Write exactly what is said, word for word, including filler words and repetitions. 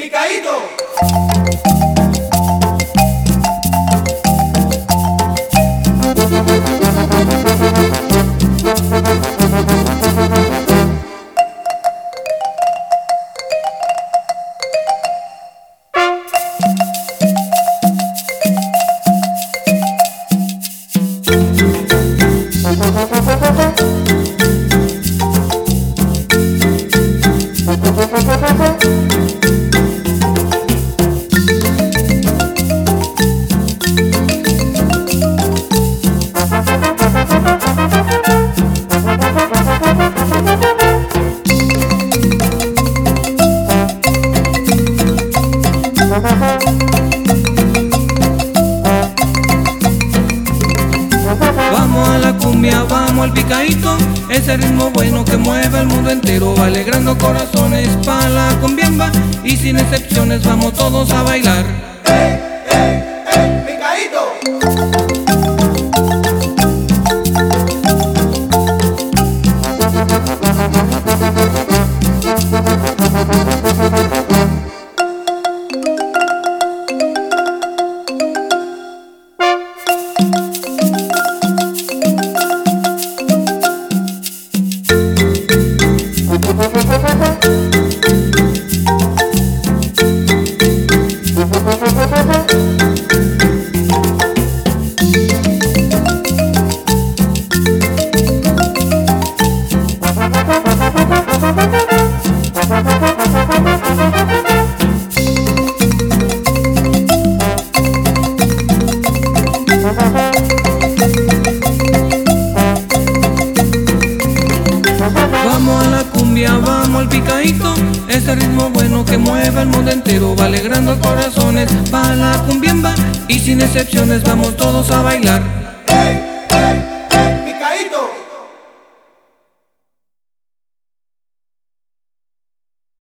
Picadito. Vamos a la cumbia, vamos al picadito, ese ritmo bueno que mueve el mundo entero, va alegrando corazones pa' la cumbiamba y sin excepciones vamos todos a bailar. ¡Hey, hey, hey! ¡Picadito! Vamos a la cumbia, vamos al picadito, ese ritmo bueno que mueve el mundo entero, va alegrando corazones pa' la cumbiamba y sin excepciones vamos todos a bailar.